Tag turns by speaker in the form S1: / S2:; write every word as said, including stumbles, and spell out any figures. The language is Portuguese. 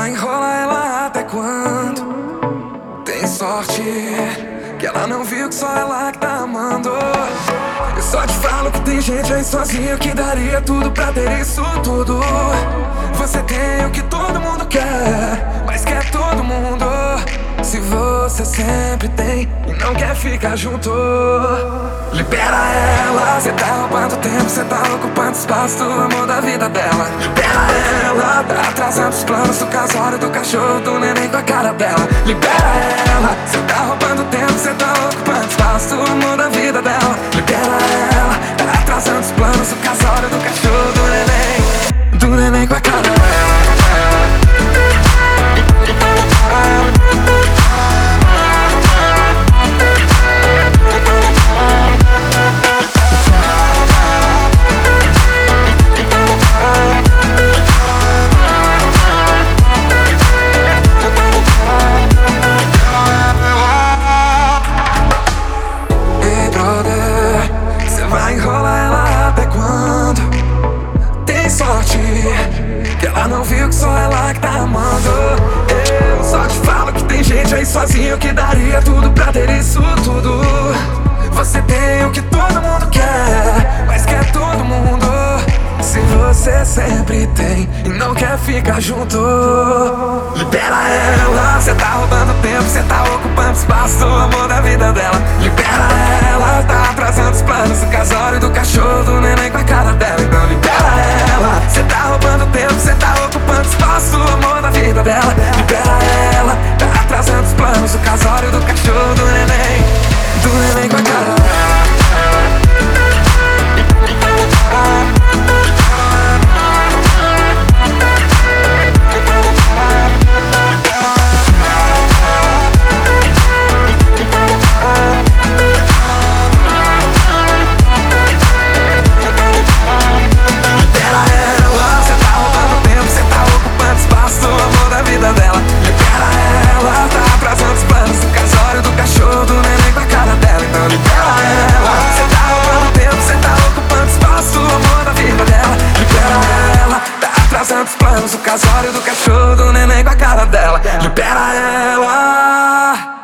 S1: vai enrolar ela até quando? Tem sorte que ela não viu que só ela que tá amando. Eu só te falo que tem gente aí sozinha que daria tudo pra ter isso tudo. Você tem o que todo mundo quer, mas quer todo mundo. Se você sempre tem e não quer ficar junto, libera ela. Cê tá roubando tempo, cê tá ocupando espaço do amor da vida dela. Libera ela, tá atrasando os planos do casório, do cachorro, do neném com a cara dela. Libera ela, cê tá roubando tempo, cê tá ocupando espaço do amor da vida dela. Libera ela, tá atrasando os planos do casório, do cachorro, do neném, do neném com a cara dela. Que ela não viu que só ela que tá amando. Eu só te falo que tem gente aí sozinho que daria tudo pra ter isso tudo. Você tem o que todo mundo quer, mas quer todo mundo. Se você sempre tem e não quer ficar junto, libera ela. Cê tá roubando tempo, cê tá ocupando espaço do amor da vida dela. Libera ela, tá atrasando os planos do casório, do cachorro, do neném com a cara dela. Então libera ela. Cê tá roubando tempo, cê tá ocupando espaço do amor da vida dela. Libera ela, tá atrasando os planos do casório, do cachorro, do neném, do neném com a cara dela. Os planos, o casório do cachorro, do neném com a cara dela. Libera ela.